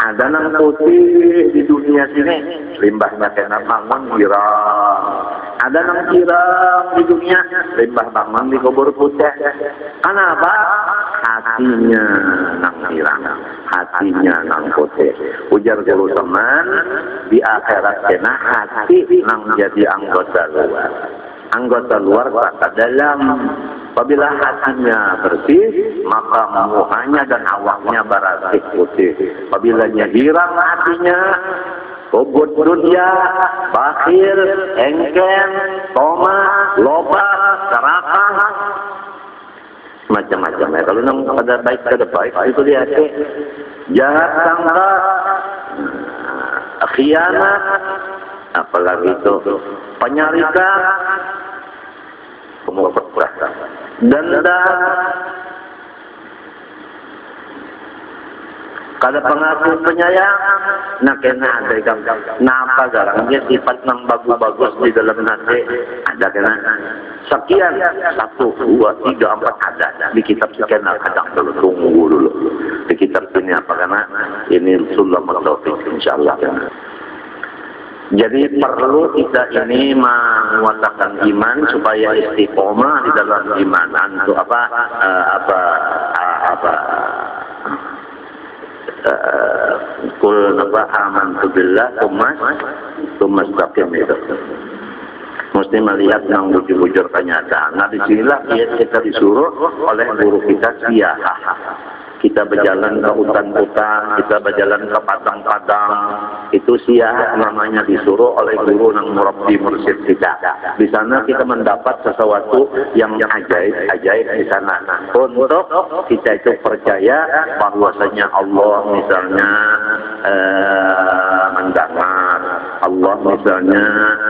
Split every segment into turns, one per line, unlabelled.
Ada nang putih di dunia sini, limbahnya kena bangun girang. Ada nang girang di dunia, limbah bangun di kubur putih. Kenapa? Hatinya nang girang, hatinya nang putih. Ujar dulu teman, di akhirat kena hati nang jadi anggota luar. Anggota luar tak dalam. Apabila hatinya bersih, maka muhanya dan awaknya bersih putih. Apabila girang hatinya, kubut dunia, bakhil, engken, toma, loba, serakah, macam-macam ya. Kalau nang pada baik pada baik itu dia jahat sangka, khianat, apalagi itu penyarikan, dendam, kada pengaku penyayang, nak kena ada gambar. Napa garangnya sifat nang bagus-bagus di dalam hati ada kena. Sekian 1, 2, 3, 4 ada di kitab sekian kadang dulu tunggu dulu di kitab ini apa karena ini sulam taufik insyaallah. Jadi perlu kita ini menguatkan iman supaya istiqomah di dalam iman. Untuk kul amantu billah tsumma istaqim itu. Mesti melihat yang bujur-bujur kenyataan. Nah disinilah kita disuruh oleh guru kita siahah. Kita berjalan ke hutan-hutan, kita berjalan ke padang-padang, itu siah namanya disuruh oleh guru yang murabbi mursyid kita. Di sana kita mendapat sesuatu yang ajaib di sana. Untuk kita itu percaya bahwasanya Allah misalnya mendengar, Allah misalnya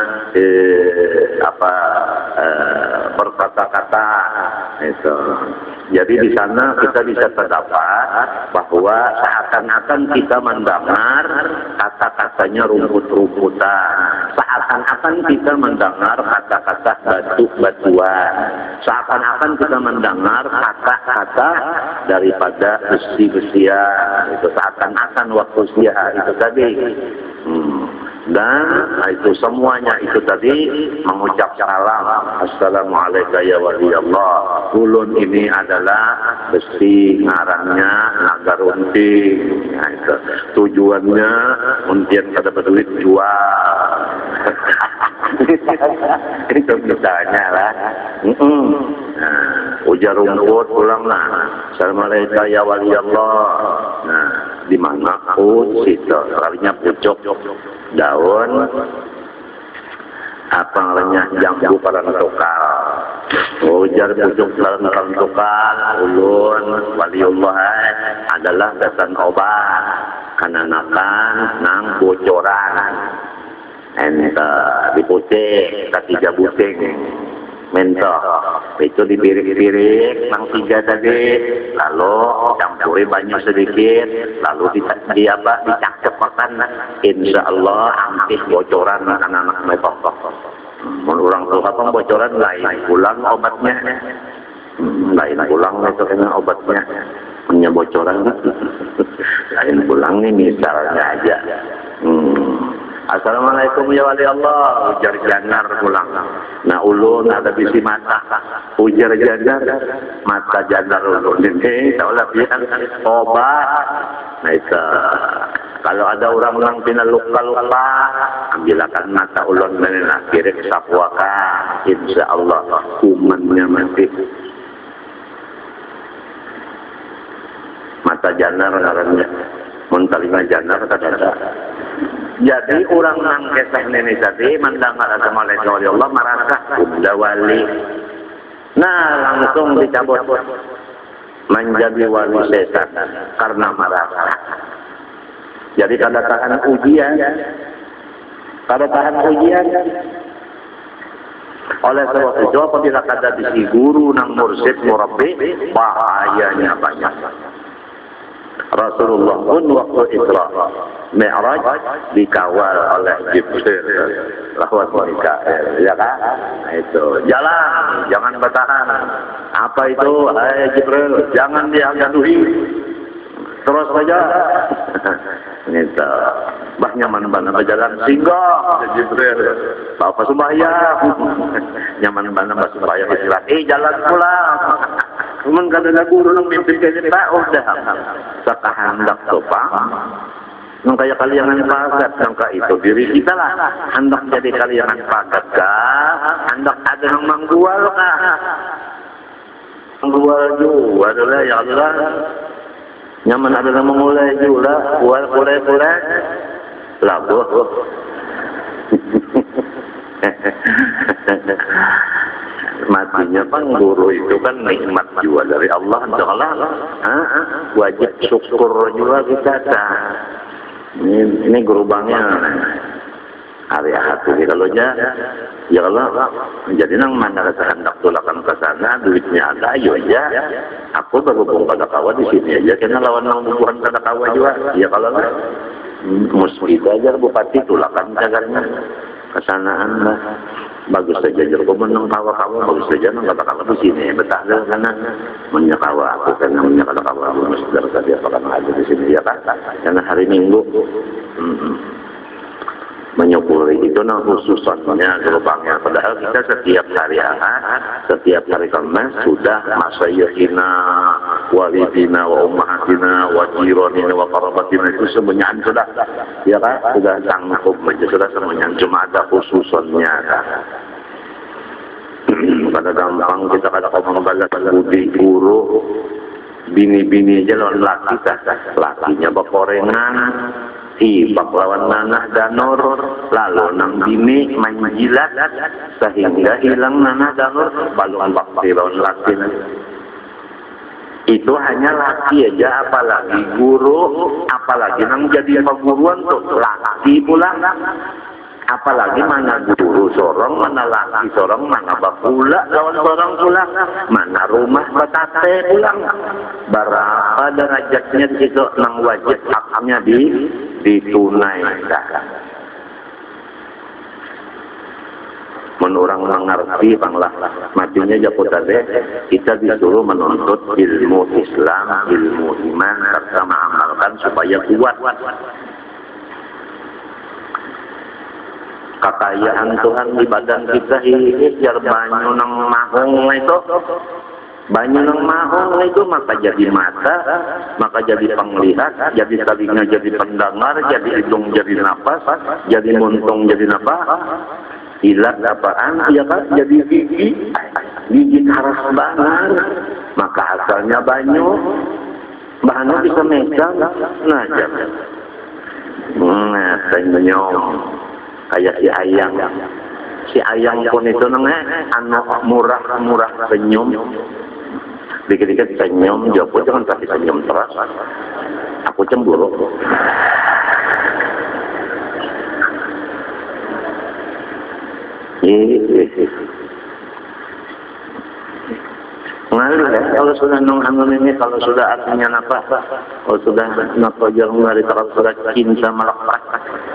berkata-kata itu. Jadi di sana kita bisa terdapat bahwa seakan-akan kita mendengar kata-katanya rumput-rumputan, seakan-akan kita mendengar kata-kata batu-batuan, seakan-akan kita mendengar kata-kata daripada besi-besian, itu seakan-akan waktu siah itu tadi. Dan itu semuanya itu tadi mengucap salam, assalamualaikum ya waliyallah. Ulun ini adalah besi, ngarannya naga runting. Nah, itu tujuannya untian kada berduit jual. Itu misalnya lah. Nah, ujar rumput pulang lah, assalamualaikum ya waliyallah. Nah, di mana situ kalinya pucuk daun apa namanya jambu pada tukal. Ujar pucuk daun tukal ulun waliullah adalah datan obat kananakan nang bocoran ente diputih ketiga buting mentok itu dibirik-birik nang 3 tadi, lalu campuri banyak sedikit, lalu dicakcepakan, insya Allah hampir bocoran anak-anak metok. Orang tua bocoran lain pulang obatnya, lain pulang itu kena obatnya, punya bocoran lain pulang nih misalnya aja. Assalamualaikum ya wali Allah, ujar janar pulang. Nah ulun ada bisi mata, ujar janar, mata janar ulun ini, seolah bilang obat. Nah itu, kalau ada orang pina luka-luka, ambilkan mata ulun menena, kirim sapuaka, insya Allah kumannya mati. Mata janar ngarannya, mentalima janar kata-kata. Jadi orang nang kisah ini tadi mendengar assalamualaikum ya Allah merasa udah wali. Nah langsung dicabut menjadi wali setan karena merasa. Jadi kada tahan ujian, oleh sebab itu apabila kada bisi guru nang mursyid murabbi bahayanya banyak. Rasulullah pun waktu Isra Mi'raj dikawal oleh Jibril lewat Mikail, ya kan? Nah, itu jalan, jangan bertahan. Apa itu? Hai Jibril, jangan diagaduhi. Terus saja. ente. Bah nyaman bana berjalan singgah Jibril. Bapak sembahyang. Nyaman bana bah sembahyang istirahat. Jalan pulang. Cuman kadang guru nang mimpi kita udah. Sakahandak topang. Nang kaya kaliangan pagat, nangka itu diri kita lah. Hendak jadi kaliangan pagat kah? Hendak ada yang mengjual kah? Mengjual juga adalah ya Allah. Nyaman ada yang memulai juga, kulai. Labuh. Matinya pengguru itu kan nikmat juga dari Allah. Allah wajib syukur juga kita. Ini gerubangnya area hati kalau ya Allah jadi nang mana hendak tulakan ke sana duitnya ada ayo aja aku berhubung pada kawan di sini aja karena lawan nang bubuhan pada kawan juga ya kalau mesti aja bupati tulakan jagarnya kesanaan lah bagus saja jadi menang kawan bagus saja nang kata kawan di sini betah dah karena menyakawa aku karena menyakawa kawan mesti dari apa kan ada di sini ya kan karena hari Minggu menyukuri itu nah khususannya gerbangnya padahal kita setiap hari Ahad setiap hari Kamis sudah masyaykhina walidina wa ummahatina wa jiranina wa qarabatina itu semuanya sudah ya kan sudah sanggup sudah semuanya cuma ada khususannya kan. Pada gampang kita kata membalas budi guru bini-bini aja lawan laki lakinya bakorengan hibak lawan nanah danur lalu nang bini menjilat sehingga hilang nanah danur balung bakti lawan laki itu hanya laki aja apalagi guru apalagi nang jadi perguruan tuh laki pulang apalagi mana guru sorong mana laki sorong mana bakula lawan sorong pulang mana rumah batate pulang berapa derajatnya di situ nang wajib haknya ditunaikan. Menurang mengerti banglah matinya jakut tadi kita disuruh menuntut ilmu Islam ilmu iman serta mengamalkan supaya kuat. Kekayaan Tuhan di badan kita ini biar banyu nang mahung itu banyu nang mahung itu maka jadi mata maka jadi penglihat jadi telinga jadi pendengar jadi hidung jadi napas jadi muntung jadi napas ilat apaan ya kan jadi gigi karas banget maka asalnya banyu bahannya bisa megang nah senyum kayak si ayang pun itu anu murah senyum dikit-dikit senyum jawab jangan kasih senyum terus aku cemburu ngalir ya kalau sudah nong ini kalau sudah artinya apa kalau sudah napa jangan dari kalau sudah cinta melekat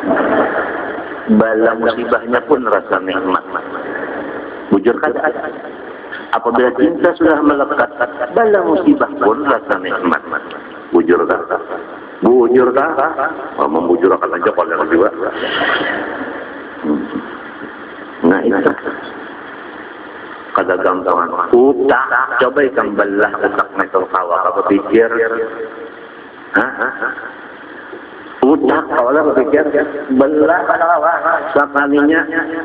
bala musibahnya pun rasa nikmat. Bujur kata apabila cinta sudah melekat bala musibah pun rasa nikmat. Bujur kata membujur akan aja kalau juga. Nah itu kada gampangan utak coba ikan belah utak metal kawa apa pikir utak kalau berpikir belah sekalinya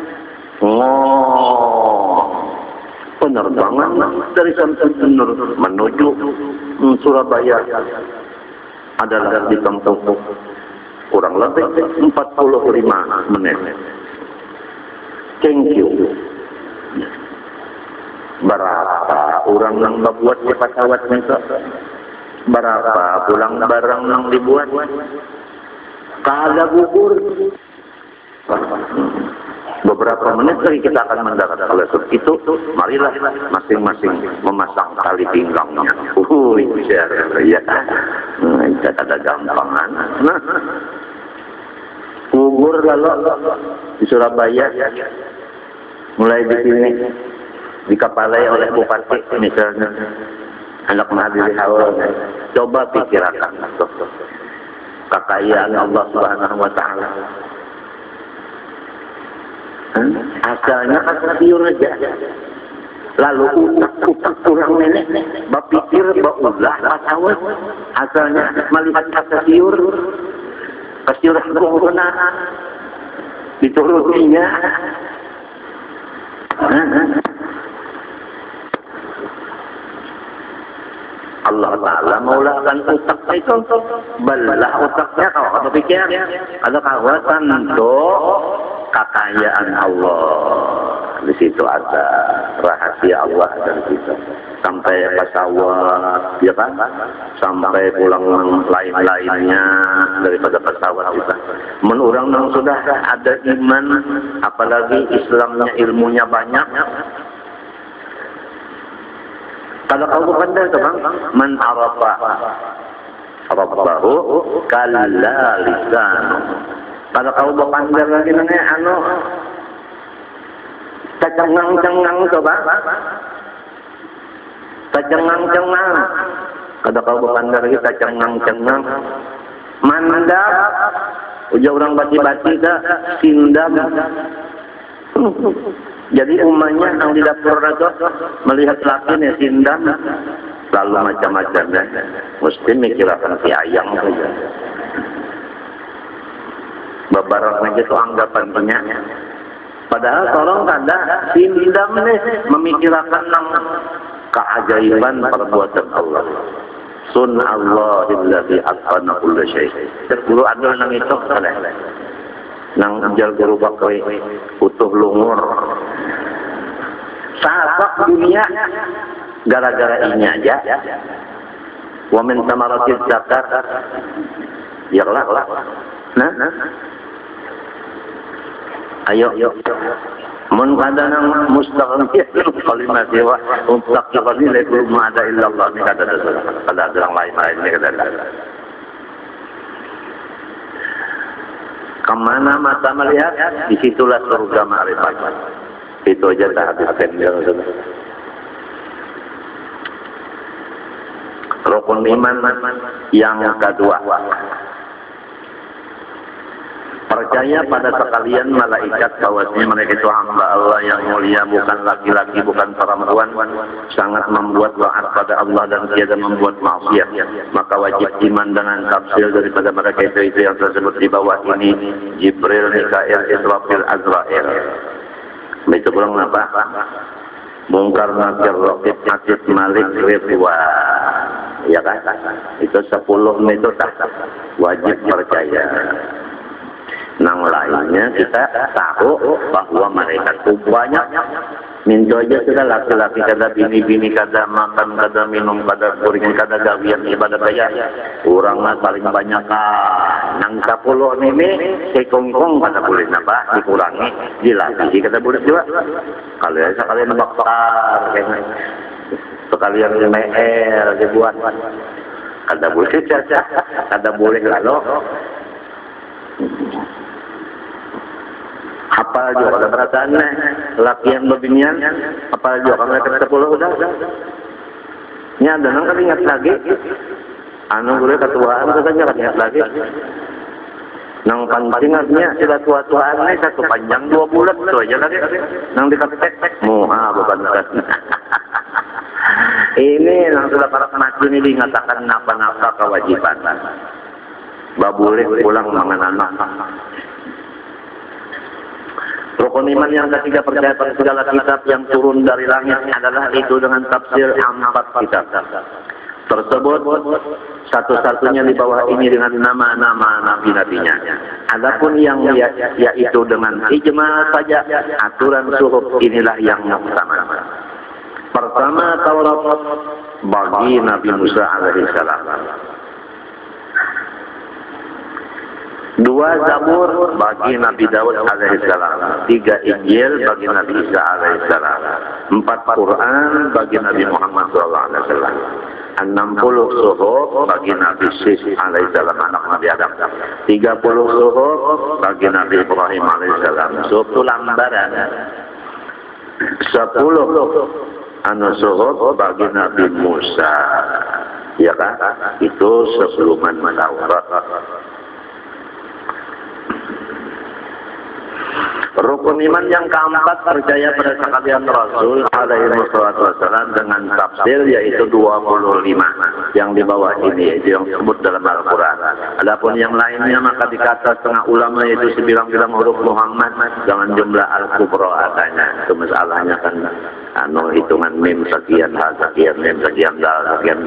penerbangan dari Samsudinur menuju Surabaya adalah ditempuh kurang lebih 45 menit. Thank you. Berapa orang yang membuat pesawat itu? Berapa pulang barang yang dibuat? Kada gugur. Beberapa menit lagi kita akan mendarat oleh itu. Marilah masing-masing memasang tali pinggangnya. Ya. Kita ada gampangan. Gugur lalu di Surabaya. Mulai di sini dikepalai oleh bupati misalnya anak menghadiri haul. Coba pikirkan kekayaan Allah Subhanahu wa taala. Asalnya kasatiur aja. Lalu utak kurang nenek berpikir baulah pasawat. Asalnya melihat kasatiur kebenaran diturutinya. Allah Ta'ala maulakan utak itu belah utaknya kalau ada pikiran ada kawasan untuk kekayaan Allah. Di situ ada rahasia Allah dan kita sampai pesawat ya kan, sampai pulang lain-lainnya daripada pesawat kita. Menurang yang sudah ada iman, apalagi Islamnya ilmunya banyak. Kalau kau bukan itu bang, man arafa rabbahu kalla lisan. Kalau kau bukan lagi nanya cengang-cengang itu bang, cengang-cengang. Kalau kau bukan lagi cengang-cengang, mandap, ujar orang bati-bati dah, sindam. Jadi umatnya yang di dapur itu melihat lakinya sindam, lalu macam-macamnya. Mesti mikirkan si ayang saja. Beberapa itu anggapannya. Padahal tolong kada sindam nih memikirkan keajaiban perbuatan Allah. Sun Allahilladzi atqana kulla syai'. Terguru adol nang itu saleh. Nang jal guru bakwe utuh lungur sahabat dunia gara-gara ini aja. Wa min thamaratil zakat ya lah. Nah ayo mun kada nang mustaqim kalimat dewa untuk kali lekul ma ada illallah ni kada ada orang lain ni kada ada. Kemana mata melihat, disitulah surga ma'rifat. Itu aja tak habiskan. Rukun iman yang kedua. Percaya pada sekalian malaikat bahwasanya mereka itu hamba Allah yang mulia, bukan laki-laki, bukan perempuan, sangat membuat taat pada Allah dan tiada membuat maksiat. Maka wajib iman dengan tafsir daripada mereka itu yang tersebut di bawah ini: Jibril, Mikail, Israfil, Azrail. Itu kurang apa? Mungkar, Nakir, Raqib, Atid, Malik, Ridwan. Ya kan? Itu 10 itu tak wajib percaya. Nang lainnya kita tahu bahwa mereka itu banyak. Minta aja sudah laki-laki kada bini-bini kada makan kada minum kada kuring kada gawian ibadah kaya. Orang mah paling banyak nang 10 ini sekongkong kada boleh apa dikurangi dilatih kada boleh juga. Kalau sekalian bakar sekalian mel dibuat kada boleh caca kada boleh lalu. Apa juga ada perasaannya laki yang bebinian apa juga kalau mereka 10 udah ini ada nang kan ingat lagi boleh ketuaan katanya kan ingat lagi nang pancingatnya sudah tua-tuaan ini satu panjang 2 bulan itu aja lagi nang dikatek muha bukan ini nang sudah para mati ini dinyatakan napa-napa kewajiban babuleh pulang mangan anak. Rukun iman yang ketiga percaya pada segala kitab yang turun dari langit adalah itu dengan tafsir 4 kitab tersebut satu-satunya di bawah ini dengan nama-nama nabi-nabinya. Adapun yang yaitu dengan ijma saja aturan suhuf inilah yang pertama. Pertama Taurat bagi Nabi Musa alaihissalam. 2 Zabur bagi Nabi Daud alaihissalam. 3 Injil bagi Nabi Isa alaihissalam. 4 Quran bagi Nabi Muhammad sallallahu alaihi wasallam. 60 suhuf bagi Nabi Syekh alaihissalam anak Nabi Adam. 30 suhuf bagi Nabi Ibrahim alaihissalam. Suhuf lambaran. 10 suhuf bagi Nabi Musa. Ya kan? Itu sebelum Taurat. Rukun iman yang keempat percaya pada sekalian Rasul alaihi wassalam dengan tafsir yaitu 25 yang di bawah ini yaitu yang disebut dalam Al-Quran. Adapun yang lainnya maka dikata setengah ulama yaitu sebilang-bilang huruf Muhammad dengan jumlah Al-Kubra adanya. Itu masalahnya kan hitungan mim sekian, hal sekian, mim sekian, dal sekian,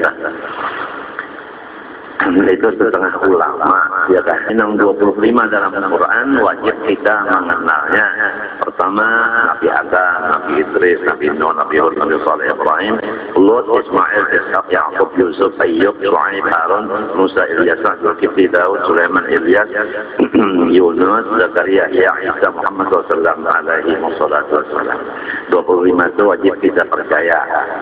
itu setengah ulama ya kan. Yang 25 dalam Al-Quran wajib kita mengenalnya. Pertama Nabi Adam, Nabi Idris, Nabi Nuh, Nabi Hud, Nabi Saleh, Ibrahim, Lut, Ismail, Ishaq, Yaqub, Yusuf, Ayyub, Shu'aib, Harun, Musa, Ilyas, Zulkifli, Daud, Sulaiman, Ilyas, Yunus, Zakaria, Isa, Muhammad SAW alaihi wassalatu wassalam. 25 itu wajib kita percaya.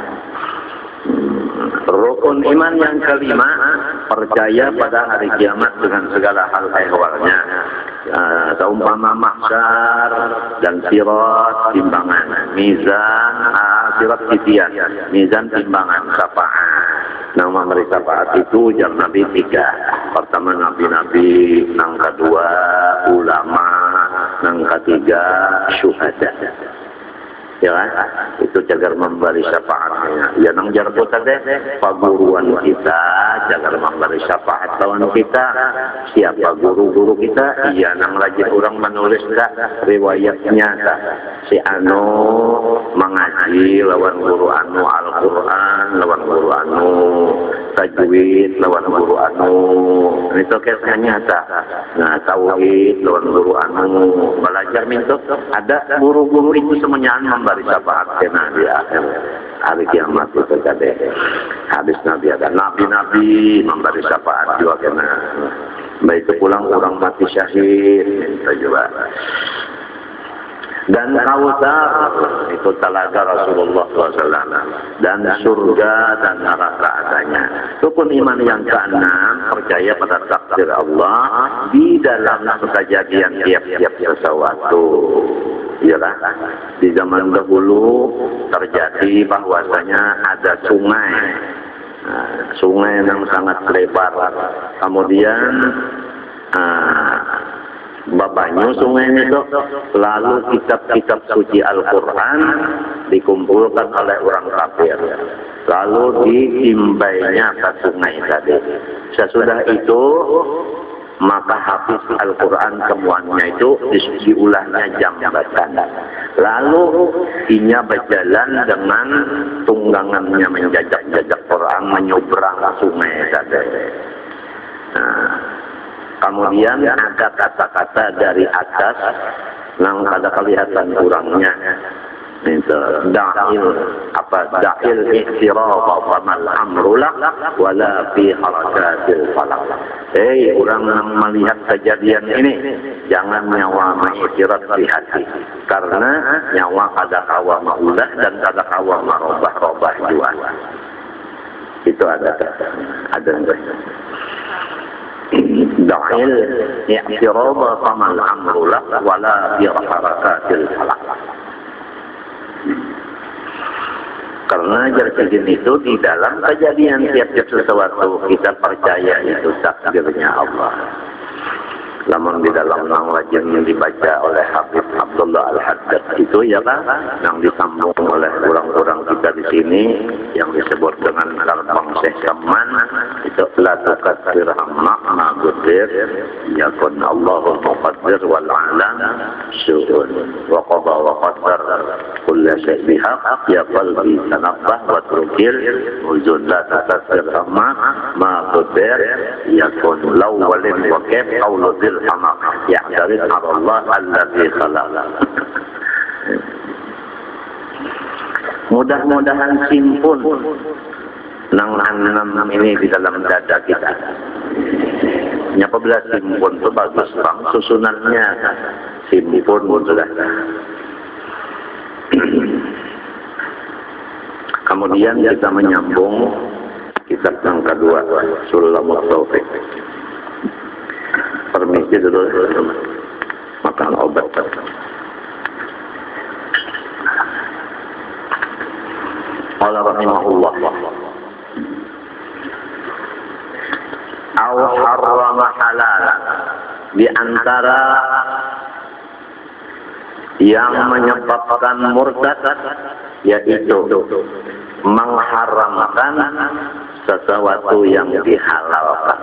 Rukun iman yang kelima percaya pada hari kiamat dengan segala hal ehwalnya. Seumpama mahsyar dan sirat timbangan, mizan, sirat titian, mizan timbangan, syafaat. Nama mereka syafaat itu jam Nabi 3. Pertama Nabi-Nabi, yang kedua ulama, yang ketiga syuhada. Ya kan? Itu jagar memberi syafaatnya. Ya nang jarpo tadi paguruan kita jagar memberi syafaat lawan kita. Siapa guru-guru kita? Iya nang lagi orang menulis riwayatnya si anu mengaji lawan guru anu Al-Qur'an, lawan guru anu tajwid, lawan guru anu itu kisahnya nah tauhid lawan guru anu belajar minta ada guru-guru itu semuanya memberi syafaat kena di akhir hari kiamat itu tadi. Habis Nabi ada nabi-nabi memberi syafaat juga kena. Baik itu pulang orang mati syahid minta juga. Dan Kautsar itu talaga Rasulullah SAW dan surga dan neraka adanya. Rukun iman yang keenam percaya pada takdir Allah di dalam kejadian tiap-tiap sesuatu. Iyalah, di zaman dahulu terjadi bahwasanya ada sungai, sungai yang sangat lebar. Kemudian babanya sungai itu lalu kitab-kitab suci Al-Quran dikumpulkan oleh orang kafir, lalu ditimbainya ke sungai tadi. Sesudah itu maka hafiz Al-Quran semuanya itu diulahnya jambatan. Lalu inya berjalan dengan tunggangannya menjajak-jajak orang menyeberang sungai tadi. Kemudian ada kata-kata dari atas yang ada kelihatan kurangnya. Itu da'il i'tiraf famal amrulak wala fi harakatil falak. Orang yang melihat kejadian ini jangan nyawa mengiktirat di hati, karena nyawa kada kawa maulah dan kada kawa marobah-robah juga. Itu ada da'il i'tiraf famal amrulak wala fi harakatil falak. Karena kejadian itu di dalam kejadian tiap-tiap sesuatu kita percaya itu takdirnya Allah. Namun di dalam yang wajib dibaca oleh Habib Abdullah Al-Haddad itu ya kan, yang disambung oleh orang-orang kita di sini yang disebut dengan Larbang Syekh Kaman itu la tukatsir makna gudir yakun Allahul muqaddir wal alam syu'un wa qada wa qaddar kullu syai' bihaq ya qalbi tanabbah wa turkil uzun la tukatsir ma gudir yakun law walin wa kayf qawlu hamak ya'tarid Allah alladzi khalaq. Mudah-mudahan simpun nang enam ini di dalam dada kita. Apabila simpun itu bagus bang, susunannya simpun sudah. Kemudian kita menyambung kitab yang kedua, Sulamut Taufik. Permisi dulu makan obat. Qala rahimahullah aw harrama halal, di antara yang menyebabkan murtad, yaitu mengharamkan sesuatu yang dihalalkan.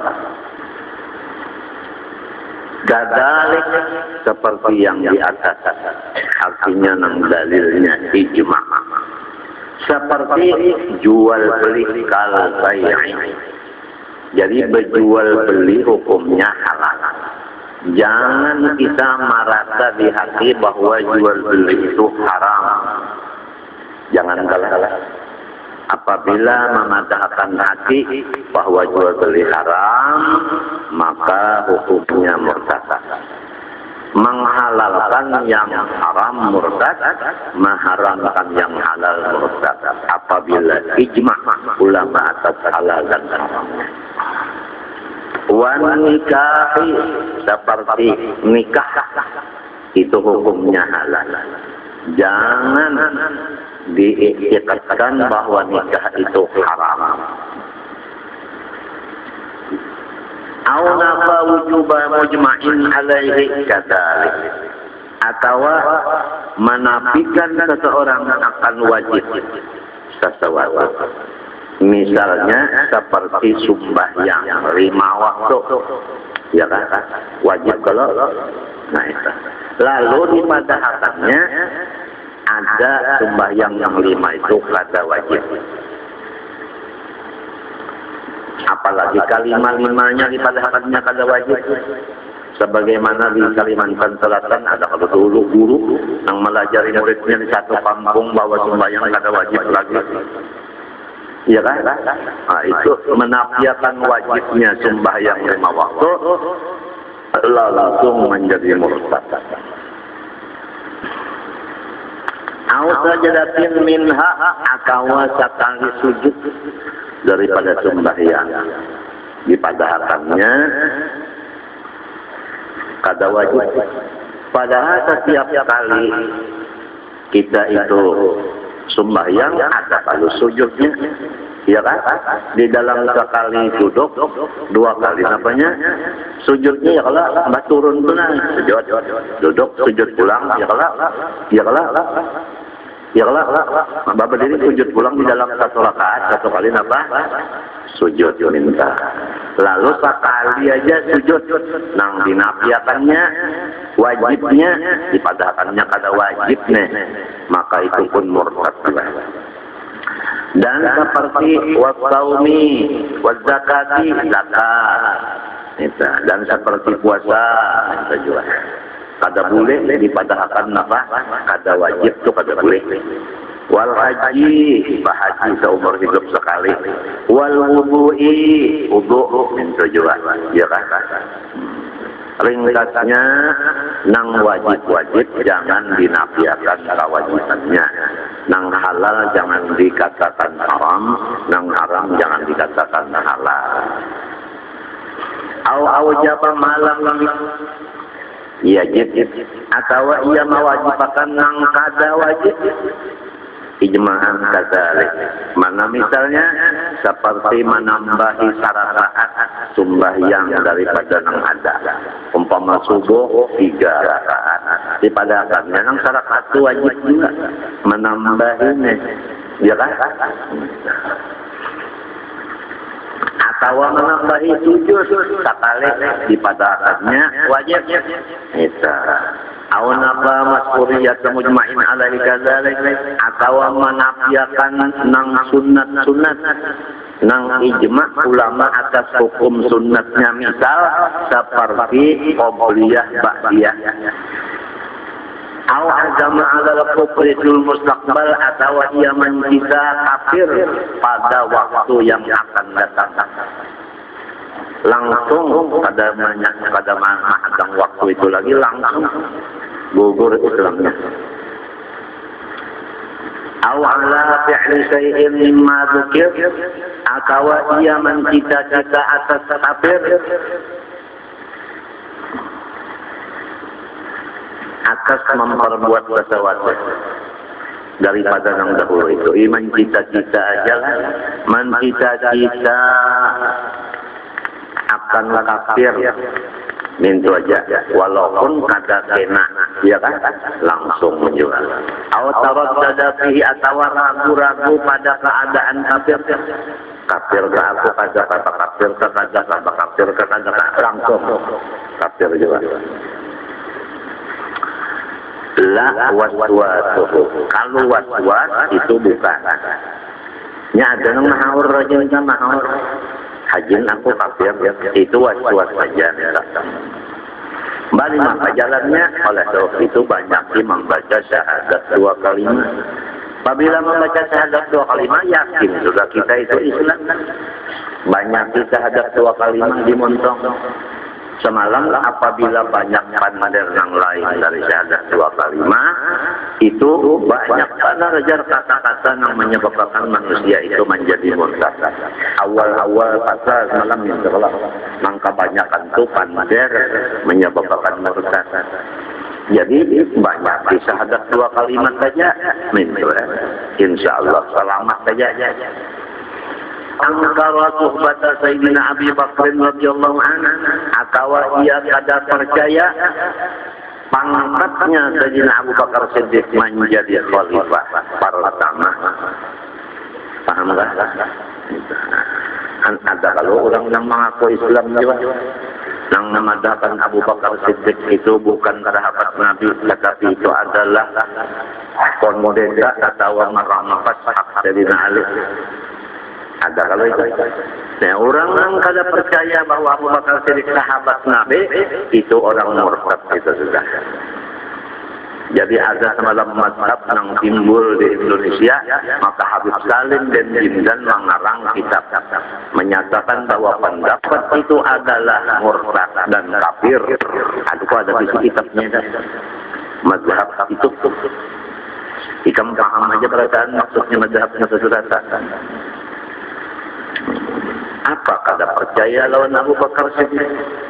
Kadalik seperti yang di atas, artinya nang dalilnya ijma. Seperti jual beli kal bai'i. Jadi berjual beli hukumnya halal. Jangan kita merasa di hati bahwa jual beli itu haram. Jangan kalah. Apabila mematahkan hati bahwa jual beli haram, maka hukumnya murtad. Menghalalkan yang haram murtad, mengharamkan yang halal murtad. Apabila ijma ulama atas halal dan haram. Wan nikahi seperti nikah itu hukumnya halal. Jangan diiktikadkan bahwa nikah itu haram. Au nafa wujuba mujma'in alaihi kadzalik. Atau menafikan seseorang akan wajib sesuatu. Misalnya seperti sembahyang 5 waktu. Ya kan? Wajib kalau nah itu. Lalu di padahatannya ada sembahyang yang 5 itu kada wajib. Apalagi kalimat 5-nya di padahatannya kada wajib. Sebagaimana di Kalimantan Selatan ada kalau dulu guru yang melajari muridnya di satu kampung bahwa sembahyang kada wajib lagi. Iya kan? Nah, itu menafikan wajibnya sembahyang 5 waktu langsung menjadi murtad. Au sajadatin minha akawa sakali sujud daripada sembahyang di padahatannya kada wajib. Padahal setiap kali kita itu sembahyang ada kalau sujudnya, ya kan? Di dalam sekali duduk, 2 kali namanya sujudnya ya kalau mbak turun tunai sujud, duduk sujud pulang ya kalau mbak berdiri sujud pulang di dalam 1 rakaat 1 kali apa? Sujud minta. Lalu sekali aja sujud, nang dinafiakannya wajibnya, dipadahakannya kada wajibnya, maka itu pun murtad. Dan seperti wasaumi, wazakati, zakat, dan seperti puasa, itu juga. Kada boleh dipadahakan apa? Kada wajib itu kada boleh. Wal haji, bahaji seumur hidup sekali. Wal wudu'i, wudu' itu juga. Ya kan? Ringkasnya, nang wajib-wajib jangan dinafiakan kewajibannya. Nang halal jangan dikatakan haram, nang haram jangan dikatakan halal. Au jaba malam iya jib atau ia mewajibkan nang kada wajib ijma'an kadzalik. Mana misalnya seperti menambahi rakaat sembahyang daripada nang ada. Umpama subuh 3 rakaat. Dipadakannya nang rakaat itu wajib juga menambahinya. Ya kan? Atau menambahi sujud sekali dipadakannya wajib. Itu. Awan apa mas'uriyat mujma'in alaihi kadzalik atau menafiakan nang sunat nang ijma ulama atas hukum sunnatnya, misal seperti qobliyah ba'diyah. Aw azama 'ala al-kufri fil mustaqbal atau ia mencita kafir pada waktu yang akan datang. Langsung pada menghadang waktu itu lagi langsung gugur Islamnya. Aw ala fi'li syai'in mimma dzukir atau ia mencita-cita atas kafir atas memperbuat sesuatu daripada yang dahulu itu. Iman cita-cita aja lah, mencita-cita akan kafir Mintu aja, walaupun kada kena, ya kan, langsung menjual. Awatarot dadapihi atau ragu-ragu pada keadaan kafir. Kafir ke aku kada kata kafir ke kada kata kafir ke kada langsung kafir juga. La waswas. Kalau waswas itu bukan. Nya ada nang mahawar rajin ka mahawar. Hajin aku kafir itu waswas saja. Balik maka jalannya oleh sebab itu banyak membaca syahadat 2 kalimat. Apabila membaca syahadat 2 kalimat yakin sudah kita itu Islam. Banyak syahadat 2 kalimat dimontong. Semalam apabila banyak pandir yang lain dari syahadat 2 kalimat itu banyak belajar kata-kata yang menyebabkan manusia itu menjadi murtad. Awal-awal pasal semalam yang telah mangka banyakkan itu pandir menyebabkan murtad. Jadi banyak di syahadat 2 kalimat saja, insya Allah selamat saja. Angkara suhbata Sayyidina Abi Bakr radhiyallahu anhu, atau ia kada percaya pangkatnya Sayyidina Abu Bakar Siddiq menjadi khalifah pertama. Paham enggak? Ada kalau orang yang mengaku Islam juga yang memadahkan Abu Bakar Siddiq itu bukan sahabat Nabi, tetapi itu adalah konmodeda atau merampas hak Sayyidina Ali. Ada kalau itu. Nah, orang yang kada percaya bahwa Abu Bakar Siddiq sahabat Nabi, itu orang murtad itu sudah. Jadi ada semalam mazhab yang timbul di Indonesia, maka Habib Salim dan Jimdan mengarang kitab menyatakan bahwa pendapat itu adalah murtad dan kafir. Ada di kitabnya mazhab itu. Ikam paham aja perasaan maksudnya mazhabnya saudara. Apa kada percaya lawan Abu Bakar Siddiq?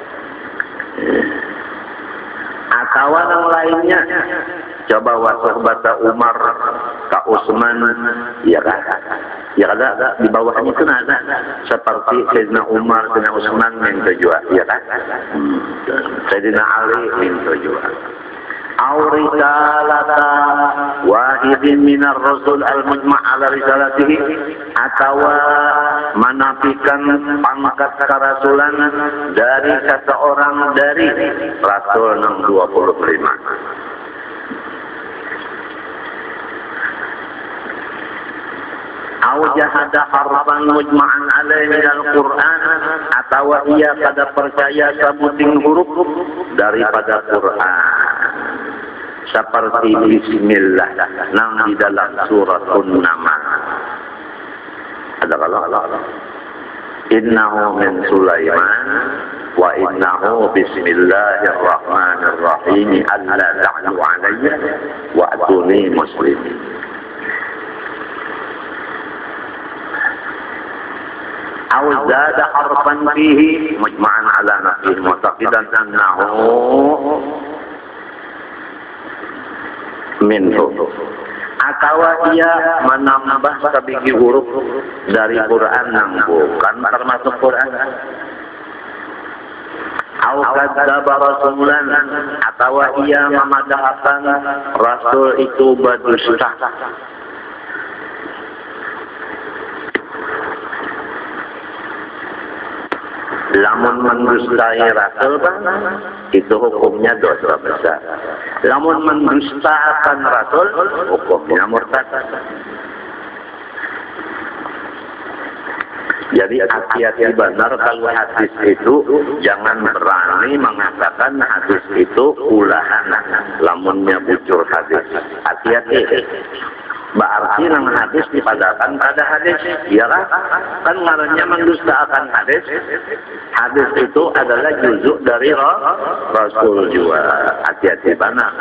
Atau yang lainnya coba wasahbata Umar ka Utsman, ya kan? Ya ada di bawahnya itu ada seperti Sayyidina Umar, Sayyidina Utsman minta juga, ya kan? Sayyidina Ali minta juga. Aurisalata wahidin minar rasul al-mujma' ala risalatihi, atau menafikan pangkat kerasulan dari seseorang dari rasul yang 25. Au jahada harfan mujma'an alaihi minal Qur'an, atau ia pada percaya sabuting huruf daripada Qur'an. Seperti bismillah nang di dalam suratun Naml. Ada kalau innahu min Sulaiman wa innahu bismillahirrahmanirrahim alla ta'lu alayya wa atuni muslimin. Aw zada harfan fihi mujma'an ala nafsihi mu'taqidan annahu minhu, atau ia menambah sebiji huruf dari Quran yang bukan termasuk Quran. Au kadzdzaba rasulan, atau ia memadahkan rasul itu berdusta. Lamun mendustai rasul itu hukumnya dosa besar. Lamun mendustakan rasul hukumnya murtad. Jadi hati-hati benar kalau hadis itu jangan berani mengatakan hadis itu ulahan. Lamunnya bujur hadis. Hati-hati. Berarti nang hadis dipadakan pada hadis, ya kan ngarannya mendustakan hadis. Hadis itu adalah juzuk dari Rasul juga. Hati-hati benar.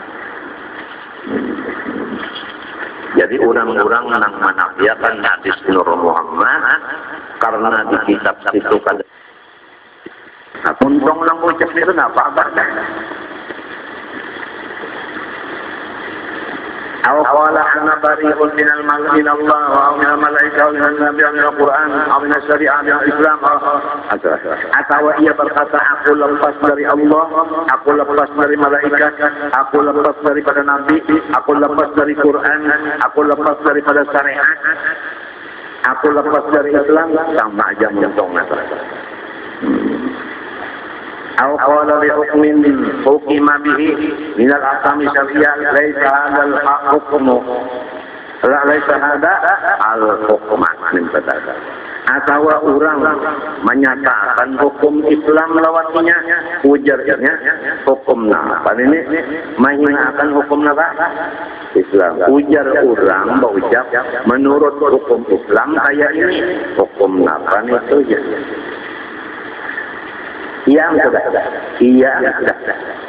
Jadi orang-orang yang menafikan hadis Nur Muhammad karena di kitab itu kada. Nah, untung lang ucap itu apa-apa. أو قال أنا بريء من الله أو من الملائكة أو من النبي أو من القرآن أو من الشريعة من الإسلام atau ia berkata aku lepas dari Allah, aku lepas dari malaikat, aku lepas daripada nabi, aku lepas dari Quran, aku lepas daripada syariat, aku lepas dari Islam, sama aja menentangnya. أو قال لحكم حكم به من الأحكام الشرعية ليس هذا الحكم ليس هذا الحكم من بدل. Atau orang menyatakan hukum Islam lewatnya, ujarnya hukum apa ini menghinakan hukum apa Islam. Ujar orang berucap menurut hukum Islam kayak ini, hukum apa itu ya. Yang sudah, sudah.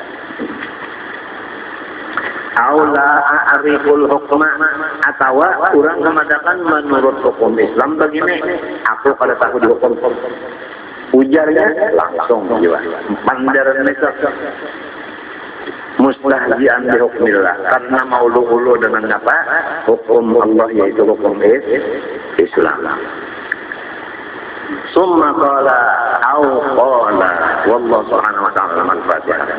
Aula a'riful hukma atau orang mengatakan menurut hukum Islam begini, aku kalau tahu dihukum. Ujarnya langsung juga. Pandaran mesra. Mustahzian bi hukmillah karena mau ulu dengan apa? Hukum Allah yaitu hukum Islam. Summa qala au qala wallahu subhanahu wa ta'ala al-Fatihah.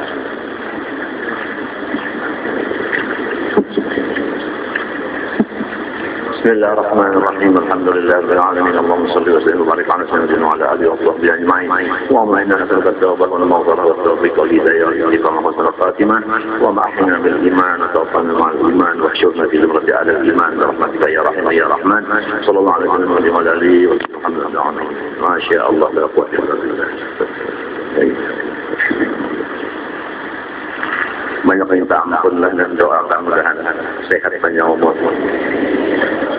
Bismillahirrahmanirrahim. Alhamdulillahirabbil alamin. Allahumma shalli wa sallim wa barik ala sayyidina wa ala alihi wa sahbihi ajma'in. Allahumma inna nas'aluka at-tawbata wal maghfirata wat tawfiq wal hidayah wa iqamah wa salat fatimah wa ma'ahina bil iman wa tawaffana ma'al iman wa hsyurna fi zumrati ala al-iman bi rahmatika ya rahim ya rahman. Sallallahu alaihi wa alihi wa sallam. Masya Allah la quwwata illa billah. Banyak minta ampunlah dan doakan mudah-mudahan sehat panjang umur.